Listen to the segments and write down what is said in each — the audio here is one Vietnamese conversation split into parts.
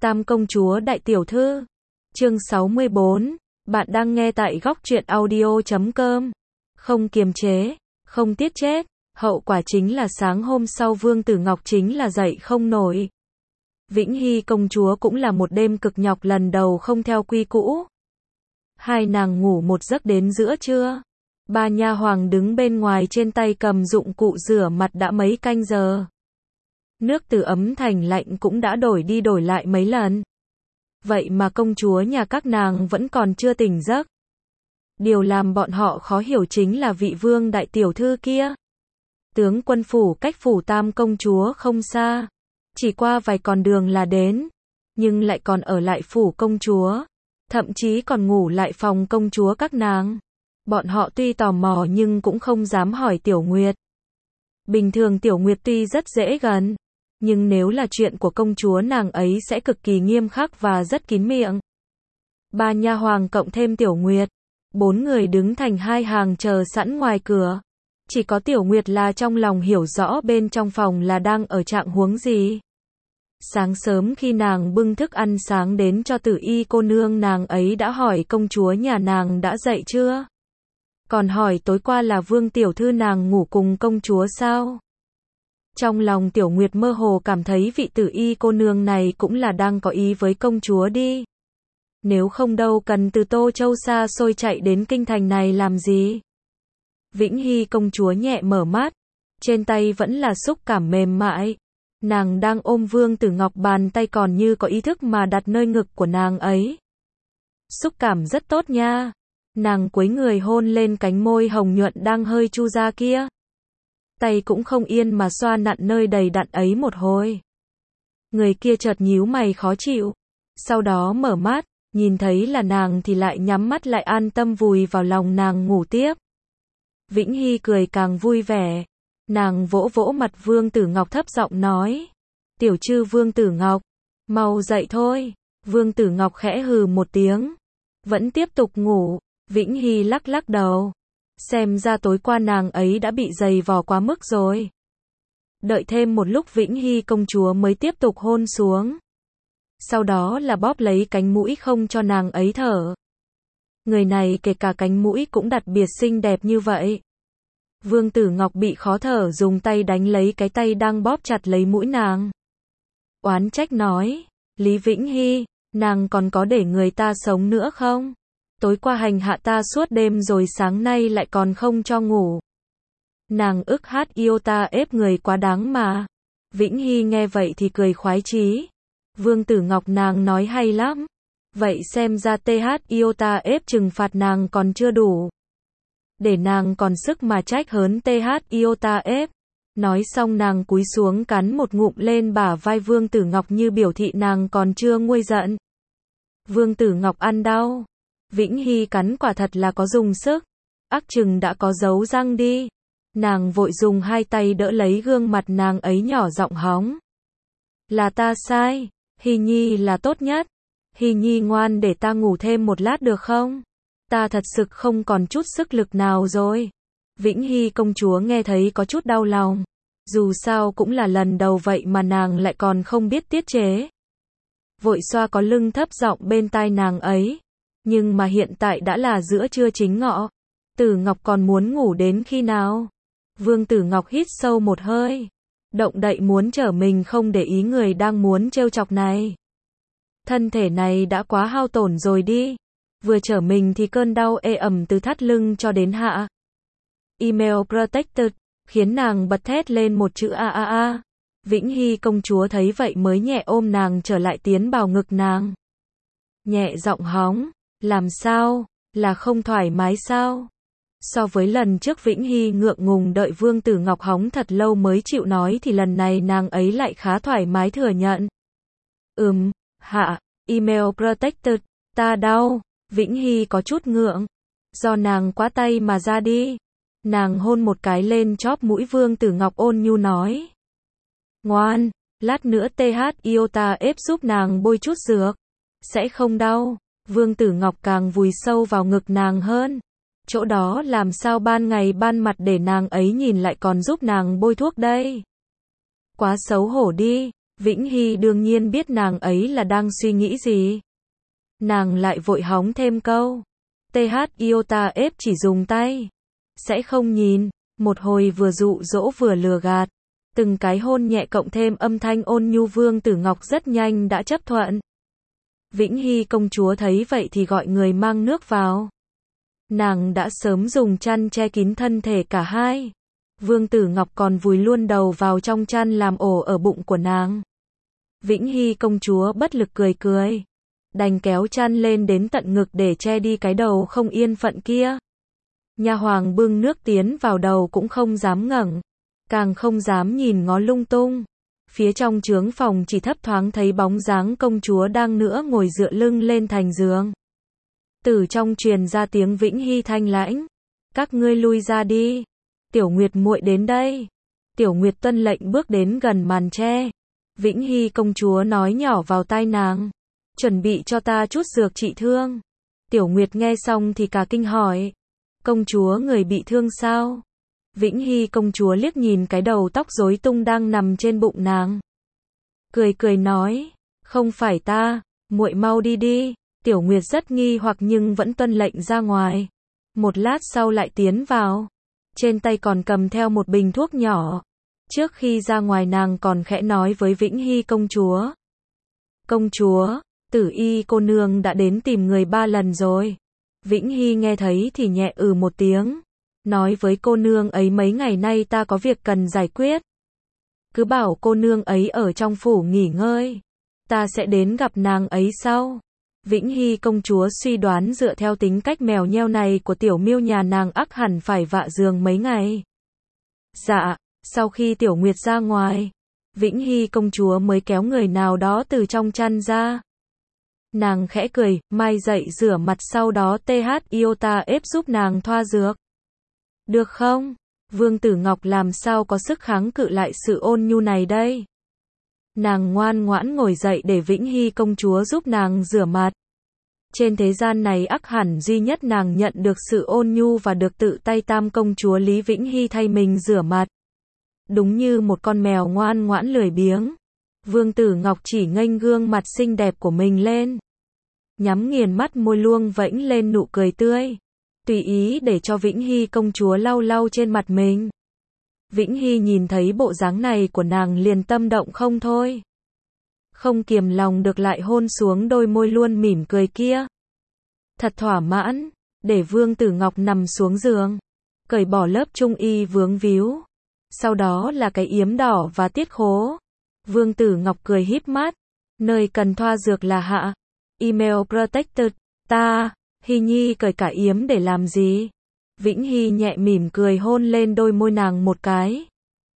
Tam công chúa đại tiểu thư. Chương 64. Bạn đang nghe tại góc truyện audio.com. Không kiềm chế, không tiết chết. Hậu quả chính là sáng hôm sau Vương Tử Ngọc chính là dậy không nổi. Vĩnh Hy công chúa cũng là một đêm cực nhọc lần đầu không theo quy cũ. Hai nàng ngủ một giấc đến giữa trưa. Ba nha hoàng đứng bên ngoài trên tay cầm dụng cụ rửa mặt đã mấy canh giờ. Nước từ ấm thành lạnh cũng đã đổi đi đổi lại mấy lần. Vậy mà công chúa nhà các nàng vẫn còn chưa tỉnh giấc. Điều làm bọn họ khó hiểu chính là vị vương đại tiểu thư kia. Tướng quân phủ cách phủ Tam công chúa không xa. Chỉ qua vài con đường là đến. Nhưng lại còn ở lại phủ công chúa. Thậm chí còn ngủ lại phòng công chúa các nàng. Bọn họ tuy tò mò nhưng cũng không dám hỏi Tiểu Nguyệt. Bình thường Tiểu Nguyệt tuy rất dễ gần. Nhưng nếu là chuyện của công chúa nàng ấy sẽ cực kỳ nghiêm khắc và rất kín miệng. Ba nha hoàng cộng thêm Tiểu Nguyệt. 4 người đứng thành hai hàng chờ sẵn ngoài cửa. Chỉ có Tiểu Nguyệt là trong lòng hiểu rõ bên trong phòng là đang ở trạng huống gì. Sáng sớm khi nàng bưng thức ăn sáng đến cho Tử Y cô nương, nàng ấy đã hỏi công chúa nhà nàng đã dậy chưa. Còn hỏi tối qua là Vương tiểu thư nàng ngủ cùng công chúa sao. Trong lòng Tiểu Nguyệt mơ hồ cảm thấy vị Tử Y cô nương này cũng là đang có ý với công chúa đi. Nếu không đâu cần từ Tô Châu xa xôi chạy đến kinh thành này làm gì. Vĩnh Hy công chúa nhẹ mở mắt, trên tay vẫn là xúc cảm mềm mại. Nàng đang ôm Vương Tử Ngọc, bàn tay còn như có ý thức mà đặt nơi ngực của nàng ấy. Xúc cảm rất tốt nha. Nàng cúi người hôn lên cánh môi hồng nhuận đang hơi chu ra kia. Tay cũng không yên mà xoa nặn nơi đầy đặn ấy một hồi. Người kia chợt nhíu mày khó chịu. Sau đó mở mắt, nhìn thấy là nàng thì lại nhắm mắt lại an tâm vùi vào lòng nàng ngủ tiếp. Vĩnh Hy cười càng vui vẻ. Nàng vỗ vỗ mặt Vương Tử Ngọc thấp giọng nói. Tiểu chư Vương Tử Ngọc, mau dậy thôi. Vương Tử Ngọc khẽ hừ một tiếng. Vẫn tiếp tục ngủ. Vĩnh Hy lắc lắc đầu. Xem ra tối qua nàng ấy đã bị dày vò quá mức rồi. Đợi thêm một lúc Vĩnh Hy công chúa mới tiếp tục hôn xuống. Sau đó là bóp lấy cánh mũi không cho nàng ấy thở. Người này kể cả cánh mũi cũng đặc biệt xinh đẹp như vậy. Vương Tử Ngọc bị khó thở dùng tay đánh lấy cái tay đang bóp chặt lấy mũi nàng. Oán trách nói, Lý Vĩnh Hy, nàng còn có để người ta sống nữa không? Tối qua hành hạ ta suốt đêm rồi sáng nay lại còn không cho ngủ. Nàng ức hát yêu ta ép người quá đáng mà. Vĩnh Hy nghe vậy thì cười khoái chí. Vương Tử Ngọc nàng nói hay lắm. Vậy xem ra TH yêu ta ép trừng phạt nàng còn chưa đủ. Để nàng còn sức mà trách hớn TH yêu ta ép. Nói xong nàng cúi xuống cắn một ngụm lên bả vai Vương Tử Ngọc như biểu thị nàng còn chưa nguôi giận. Vương Tử Ngọc ăn đau. Vĩnh Hy cắn quả thật là có dùng sức. Ác chừng đã có dấu răng đi. Nàng vội dùng hai tay đỡ lấy gương mặt nàng ấy nhỏ giọng hóng. Là ta sai. Hy Nhi là tốt nhất. Hy Nhi ngoan để ta ngủ thêm một lát được không? Ta thật sự không còn chút sức lực nào rồi. Vĩnh Hy công chúa nghe thấy có chút đau lòng. Dù sao cũng là lần đầu vậy mà nàng lại còn không biết tiết chế. Vội xoa có lưng thấp giọng bên tai nàng ấy. Nhưng mà hiện tại đã là giữa trưa chính ngọ. Tử Ngọc còn muốn ngủ đến khi nào? Vương Tử Ngọc hít sâu một hơi. Động đậy muốn trở mình không để ý người đang muốn trêu chọc này. Thân thể này đã quá hao tổn rồi đi. Vừa trở mình thì cơn đau ê ẩm từ thắt lưng cho đến hạ. Email protected, khiến nàng bật thét lên một chữ a a a. Vĩnh Hy công chúa thấy vậy mới nhẹ ôm nàng trở lại tiến vào ngực nàng. Nhẹ giọng hóng, làm sao, là không thoải mái sao? So với lần trước Vĩnh Hy ngượng ngùng đợi Vương Tử Ngọc hóng thật lâu mới chịu nói thì lần này nàng ấy lại khá thoải mái thừa nhận. Hạ, email protected, ta đau. Vĩnh Hy có chút ngượng. Do nàng quá tay mà ra đi. Nàng hôn một cái lên chóp mũi Vương Tử Ngọc ôn nhu nói. Ngoan, lát nữa TH yêu ta ép giúp nàng bôi chút dược. Sẽ không đau. Vương Tử Ngọc càng vùi sâu vào ngực nàng hơn. Chỗ đó làm sao ban ngày ban mặt để nàng ấy nhìn lại còn giúp nàng bôi thuốc đây. Quá xấu hổ đi. Vĩnh Hy đương nhiên biết nàng ấy là đang suy nghĩ gì. Nàng lại vội hóng thêm câu. TH Iota F chỉ dùng tay. Sẽ không nhìn. Một hồi vừa dụ dỗ vừa lừa gạt. Từng cái hôn nhẹ cộng thêm âm thanh ôn nhu Vương Tử Ngọc rất nhanh đã chấp thuận. Vĩnh Hy công chúa thấy vậy thì gọi người mang nước vào. Nàng đã sớm dùng chăn che kín thân thể cả hai. Vương Tử Ngọc còn vùi luôn đầu vào trong chăn làm ổ ở bụng của nàng. Vĩnh Hy công chúa bất lực cười cười. Đành kéo chăn lên đến tận ngực để che đi cái đầu không yên phận kia. Nha hoàng bưng nước tiến vào đầu cũng không dám ngẩng, càng không dám nhìn ngó lung tung. Phía trong trướng phòng chỉ thấp thoáng thấy bóng dáng công chúa đang nữa ngồi dựa lưng lên thành giường. Từ trong truyền ra tiếng Vĩnh Hy thanh lãnh. Các ngươi lui ra đi. Tiểu Nguyệt muội đến đây. Tiểu Nguyệt tuân lệnh bước đến gần màn tre. Vĩnh Hy công chúa nói nhỏ vào tai nàng. Chuẩn bị cho ta chút dược trị thương. Tiểu Nguyệt nghe xong thì cả kinh hỏi. Công chúa người bị thương sao? Vĩnh Hy công chúa liếc nhìn cái đầu tóc rối tung đang nằm trên bụng nàng. Cười cười nói. Không phải ta, muội mau đi đi. Tiểu Nguyệt rất nghi hoặc nhưng vẫn tuân lệnh ra ngoài. Một lát sau lại tiến vào. Trên tay còn cầm theo một bình thuốc nhỏ. Trước khi ra ngoài nàng còn khẽ nói với Vĩnh Hy công chúa. Công chúa, Tử Y cô nương đã đến tìm người 3 lần rồi. Vĩnh Hy nghe thấy thì nhẹ một tiếng. Nói với cô nương ấy mấy ngày nay ta có việc cần giải quyết. Cứ bảo cô nương ấy ở trong phủ nghỉ ngơi. Ta sẽ đến gặp nàng ấy sau. Vĩnh Hy công chúa suy đoán dựa theo tính cách mèo nheo này của Tiểu Miêu nhà nàng ắt hẳn phải vạ giường mấy ngày. Dạ, sau khi Tiểu Nguyệt ra ngoài, Vĩnh Hy công chúa mới kéo người nào đó từ trong chăn ra. Nàng khẽ cười, mai dậy rửa mặt sau đó TH Iota ép giúp nàng thoa dược. Được không? Vương Tử Ngọc làm sao có sức kháng cự lại sự ôn nhu này đây? Nàng ngoan ngoãn ngồi dậy để Vĩnh Hy công chúa giúp nàng rửa mặt. Trên thế gian này ắt hẳn duy nhất nàng nhận được sự ôn nhu và được tự tay Tam công chúa Lý Vĩnh Hy thay mình rửa mặt. Đúng như một con mèo ngoan ngoãn lười biếng. Vương Tử Ngọc chỉ nghênh gương mặt xinh đẹp của mình lên. Nhắm nghiền mắt môi luông vẫy lên nụ cười tươi. Tùy ý để cho Vĩnh Hy công chúa lau lau trên mặt mình. Vĩnh Hy nhìn thấy bộ dáng này của nàng liền tâm động không thôi. Không kiềm lòng được lại hôn xuống đôi môi luôn mỉm cười kia. Thật thỏa mãn, để Vương Tử Ngọc nằm xuống giường. Cởi bỏ lớp trung y vướng víu. Sau đó là cái yếm đỏ và tiết khố. Vương Tử Ngọc cười híp mắt. Nơi cần thoa dược là hạ. Email protected. Ta, Hy Nhi cởi cả yếm để làm gì? Vĩnh Hy nhẹ mỉm cười hôn lên đôi môi nàng một cái.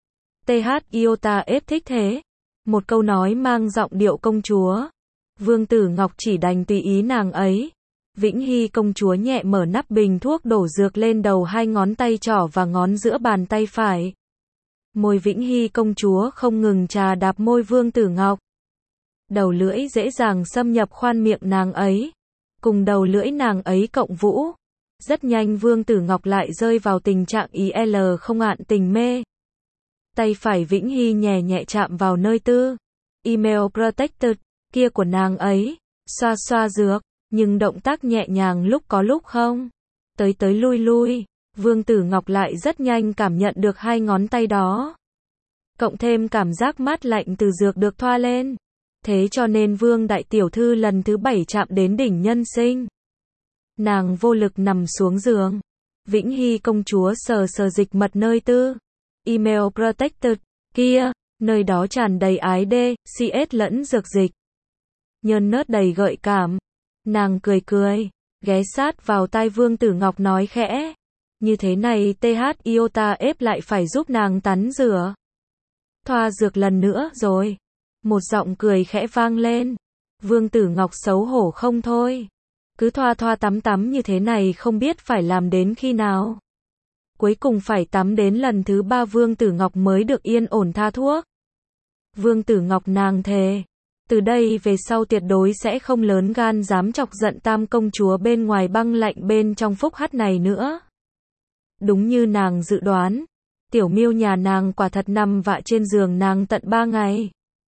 TH Iota F thích thế. Một câu nói mang giọng điệu công chúa. Vương Tử Ngọc chỉ đành tùy ý nàng ấy. Vĩnh Hy công chúa nhẹ mở nắp bình thuốc đổ dược lên đầu 2 ngón tay trỏ và ngón giữa bàn tay phải. Môi Vĩnh Hy công chúa không ngừng chà đạp môi Vương Tử Ngọc. Đầu lưỡi dễ dàng xâm nhập khoan miệng nàng ấy. Cùng đầu lưỡi nàng ấy cộng vũ. Rất nhanh Vương Tử Ngọc lại rơi vào tình trạng IL không ạn tình mê. Tay phải Vĩnh Hy nhẹ nhẹ chạm vào nơi tư. Email protected kia của nàng ấy. Xoa xoa dược. Nhưng động tác nhẹ nhàng lúc có lúc không. Tới lui lui. Vương Tử Ngọc lại rất nhanh cảm nhận được 2 ngón tay đó. Cộng thêm cảm giác mát lạnh từ dược được thoa lên. Thế cho nên Vương Đại Tiểu Thư lần thứ 7 chạm đến đỉnh nhân sinh. Nàng vô lực nằm xuống giường. Vĩnh Hy công chúa sờ dịch mật nơi tư. Email protected kia, nơi đó tràn đầy ái đê, CS lẫn dược dịch. Nhơn nớt đầy gợi cảm. Nàng cười, ghé sát vào tai Vương Tử Ngọc nói khẽ. Như thế này TH Iota ép lại phải giúp nàng tắm rửa. Thoa dược lần nữa rồi. Một giọng cười khẽ vang lên. Vương Tử Ngọc xấu hổ không thôi. Cứ thoa tắm như thế này không biết phải làm đến khi nào. Cuối cùng phải tắm đến lần thứ 3 Vương Tử Ngọc mới được yên ổn tha thuốc. Vương Tử Ngọc nàng thề. Từ đây về sau tuyệt đối sẽ không lớn gan dám chọc giận Tam công chúa bên ngoài băng lạnh bên trong phúc hắt này nữa. Đúng như nàng dự đoán. Tiểu Miêu nhà nàng quả thật nằm vạ trên giường nàng tận 3 ngày.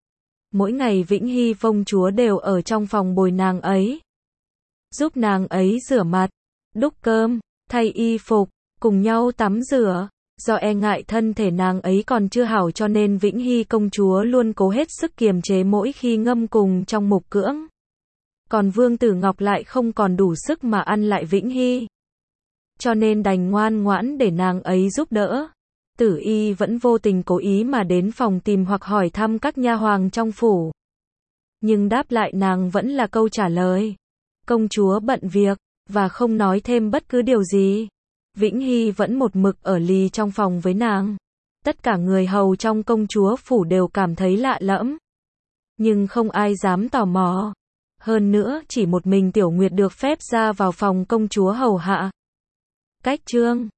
Mỗi ngày Vĩnh Hy công chúa đều ở trong phòng bồi nàng ấy, giúp nàng ấy rửa mặt, đút cơm, thay y phục, cùng nhau tắm rửa. Do e ngại thân thể nàng ấy còn chưa hảo cho nên Vĩnh Hy công chúa luôn cố hết sức kiềm chế mỗi khi ngâm cùng trong mục cưỡng. Còn Vương Tử Ngọc lại không còn đủ sức mà ăn lại Vĩnh Hy, cho nên đành ngoan ngoãn để nàng ấy giúp đỡ. Tử Y vẫn vô tình cố ý mà đến phòng tìm hoặc hỏi thăm các nha hoàn trong phủ. Nhưng đáp lại nàng vẫn là câu trả lời: công chúa bận việc, và không nói thêm bất cứ điều gì. Vĩnh Hy vẫn một mực ở lì trong phòng với nàng. Tất cả người hầu trong công chúa phủ đều cảm thấy lạ lẫm, nhưng không ai dám tò mò. Hơn nữa, chỉ một mình Tiểu Nguyệt được phép ra vào phòng công chúa hầu hạ. Cách chương